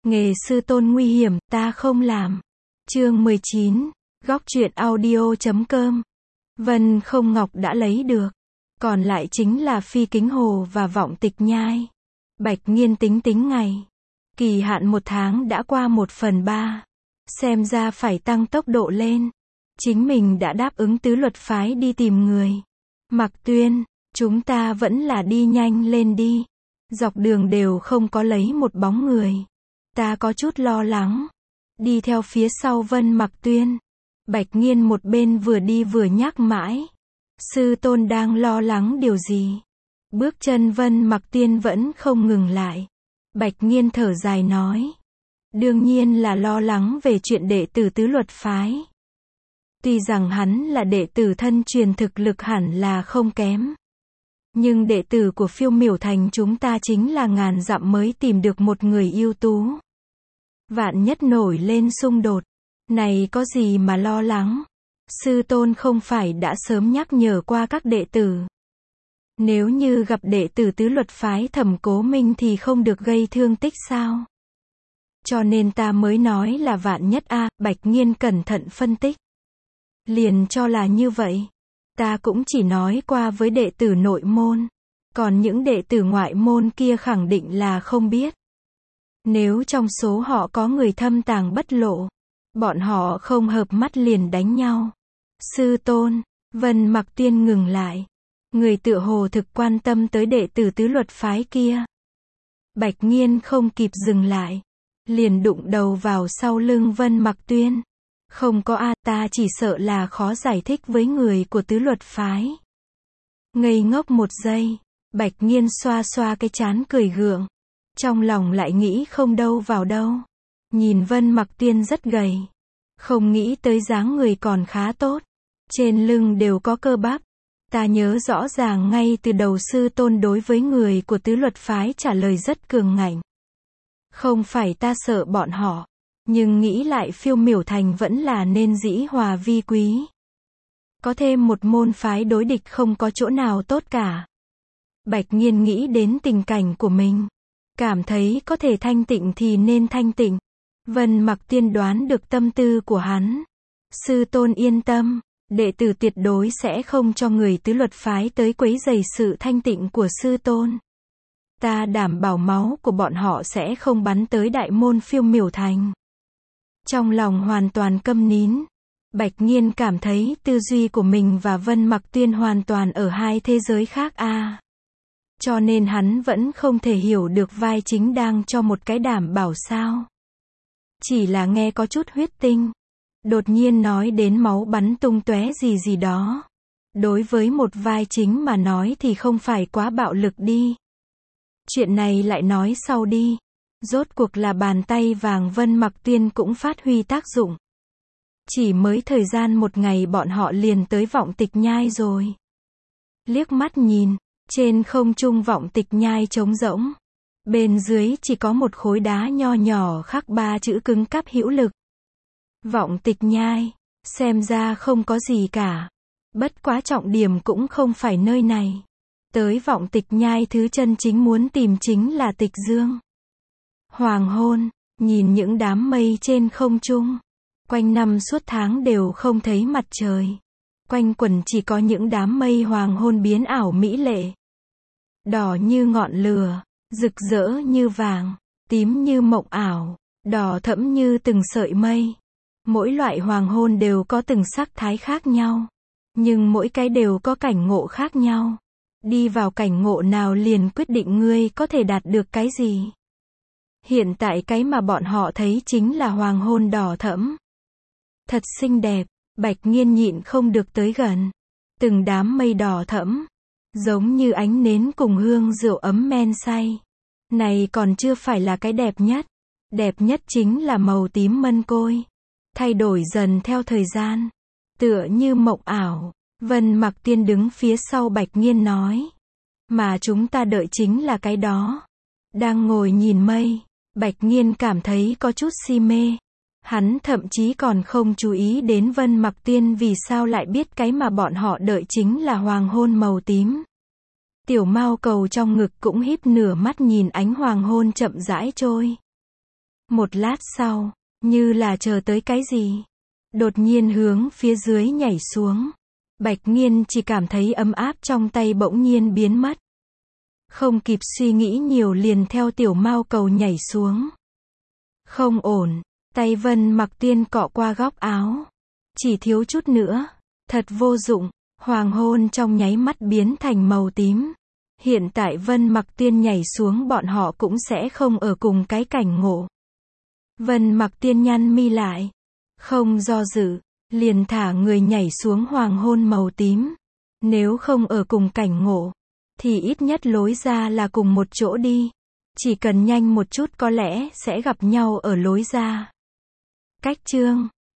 Nghề sư tôn nguy hiểm, ta không làm. Chương 19, góc truyện audio.com. Vân Không Ngọc đã lấy được. Còn lại chính là Phi Kính Hồ và Vọng Tịch Nhai. Bạch Nghiên tính tính ngày. Kỳ hạn 1 tháng đã qua 1/3. Xem ra phải tăng tốc độ lên. Chính mình đã đáp ứng tứ luật phái đi tìm người. Mặc Tuyên, chúng ta vẫn là đi nhanh lên đi. Dọc đường đều không có lấy một bóng người. Ta có chút lo lắng. Đi theo phía sau Vân Mặc Tuyên. Bạch Nghiên một bên vừa đi vừa nhắc mãi. Sư tôn đang lo lắng điều gì? Bước chân Vân Mặc Tuyên vẫn không ngừng lại. Bạch Nghiên thở dài nói. Đương nhiên là lo lắng về chuyện đệ tử tứ luật phái. Tuy rằng hắn là đệ tử thân truyền thực lực hẳn là không kém. Nhưng đệ tử của Phiêu Miểu Thành chúng ta chính là ngàn dặm mới tìm được một người ưu tú. Vạn nhất nổi lên xung đột. Này có gì mà lo lắng. Sư tôn không phải đã sớm nhắc nhở qua các đệ tử. Nếu như gặp đệ tử tứ luật phái Thẩm Cố Minh thì không được gây thương tích sao? Cho nên ta mới nói là vạn nhất a. Bạch Nghiên cẩn thận phân tích. Liền cho là như vậy. Ta cũng chỉ nói qua với đệ tử nội môn. Còn những đệ tử ngoại môn kia khẳng định là không biết. Nếu trong số họ có người thâm tàng bất lộ, bọn họ không hợp mắt liền đánh nhau. Sư tôn, Vân Mặc Tuyên ngừng lại. Người tựa hồ thực quan tâm tới đệ tử tứ luật phái kia. Bạch Nghiên không kịp dừng lại. Liền đụng đầu vào sau lưng Vân Mặc Tuyên. Không có a, ta chỉ sợ là khó giải thích với người của tứ luật phái. Ngây ngốc một giây, Bạch Nghiên xoa xoa cái trán cười gượng. Trong lòng lại nghĩ không đâu vào đâu. Nhìn Vân Mặc Tuyên rất gầy. Không nghĩ tới dáng người còn khá tốt. Trên lưng đều có cơ bắp. Ta nhớ rõ ràng ngay từ đầu sư tôn đối với người của tứ luật phái trả lời rất cường ngạnh. Không phải ta sợ bọn họ. Nhưng nghĩ lại Phiêu Miểu Thành vẫn là nên dĩ hòa vi quý. Có thêm một môn phái đối địch không có chỗ nào tốt cả. Bạch Nghiên nghĩ đến tình cảnh của mình. Cảm thấy có thể thanh tịnh thì nên thanh tịnh. Vân Mặc Tuyên đoán được tâm tư của hắn. Sư tôn yên tâm. Đệ tử tuyệt đối sẽ không cho người tứ luật phái tới quấy rầy sự thanh tịnh của sư tôn. Ta đảm bảo máu của bọn họ sẽ không bắn tới đại môn Phiêu Miểu Thành. Trong lòng hoàn toàn câm nín. Bạch Nghiên cảm thấy tư duy của mình và Vân Mặc Tuyên hoàn toàn ở hai thế giới khác a. Cho nên hắn vẫn không thể hiểu được vai chính đang cho một cái đảm bảo sao. Chỉ là nghe có chút huyết tinh. Đột nhiên nói đến máu bắn tung tóe gì gì đó. Đối với một vai chính mà nói thì không phải quá bạo lực đi. Chuyện này lại nói sau đi. Rốt cuộc là bàn tay vàng Vân Mặc Tuyên cũng phát huy tác dụng. Chỉ mới thời gian 1 ngày bọn họ liền tới Vọng Tịch Nhai rồi. Liếc mắt nhìn, trên không trung Vọng Tịch Nhai trống rỗng. Bên dưới chỉ có một khối đá nho nhỏ khắc 3 chữ cứng cáp hữu lực. Vọng Tịch Nhai, xem ra không có gì cả. Bất quá trọng điểm cũng không phải nơi này. Tới Vọng Tịch Nhai thứ chân chính muốn tìm chính là Tịch Dương. Hoàng hôn, nhìn những đám mây trên không trung. Quanh năm suốt tháng đều không thấy mặt trời. Quanh quẩn chỉ có những đám mây hoàng hôn biến ảo mỹ lệ. Đỏ như ngọn lửa, rực rỡ như vàng, tím như mộng ảo, đỏ thẫm như từng sợi mây. Mỗi loại hoàng hôn đều có từng sắc thái khác nhau. Nhưng mỗi cái đều có cảnh ngộ khác nhau. Đi vào cảnh ngộ nào liền quyết định ngươi có thể đạt được cái gì. Hiện tại cái mà bọn họ thấy chính là hoàng hôn đỏ thẫm. Thật xinh đẹp, Bạch Nghiên nhịn không được tới gần. Từng đám mây đỏ thẫm, giống như ánh nến cùng hương rượu ấm men say. Này còn chưa phải là cái đẹp nhất. Đẹp nhất chính là màu tím mân côi. Thay đổi dần theo thời gian. Tựa như mộng ảo. Vân Mặc Tuyên đứng phía sau Bạch Nghiên nói. Mà chúng ta đợi chính là cái đó. Đang ngồi nhìn mây. Bạch Nghiên cảm thấy có chút si mê. Hắn thậm chí còn không chú ý đến Vân Mặc Tuyên vì sao lại biết cái mà bọn họ đợi chính là hoàng hôn màu tím. Tiểu mao cầu trong ngực cũng híp nửa mắt nhìn ánh hoàng hôn chậm rãi trôi. Một lát sau, như là chờ tới cái gì, đột nhiên hướng phía dưới nhảy xuống. Bạch Nghiên chỉ cảm thấy ấm áp trong tay bỗng nhiên biến mất. Không kịp suy nghĩ nhiều liền theo tiểu mao cầu nhảy xuống. Không ổn, tay Vân Mặc Tiên cọ qua góc áo. Chỉ thiếu chút nữa, thật vô dụng, hoàng hôn trong nháy mắt biến thành màu tím. Hiện tại Vân Mặc Tiên nhảy xuống bọn họ cũng sẽ không ở cùng cái cảnh ngộ. Vân Mặc Tiên nhăn mi lại, không do dự, liền thả người nhảy xuống hoàng hôn màu tím. Nếu không ở cùng cảnh ngộ, thì ít nhất lối ra là cùng một chỗ đi. Chỉ cần nhanh một chút có lẽ sẽ gặp nhau ở lối ra. Cách chương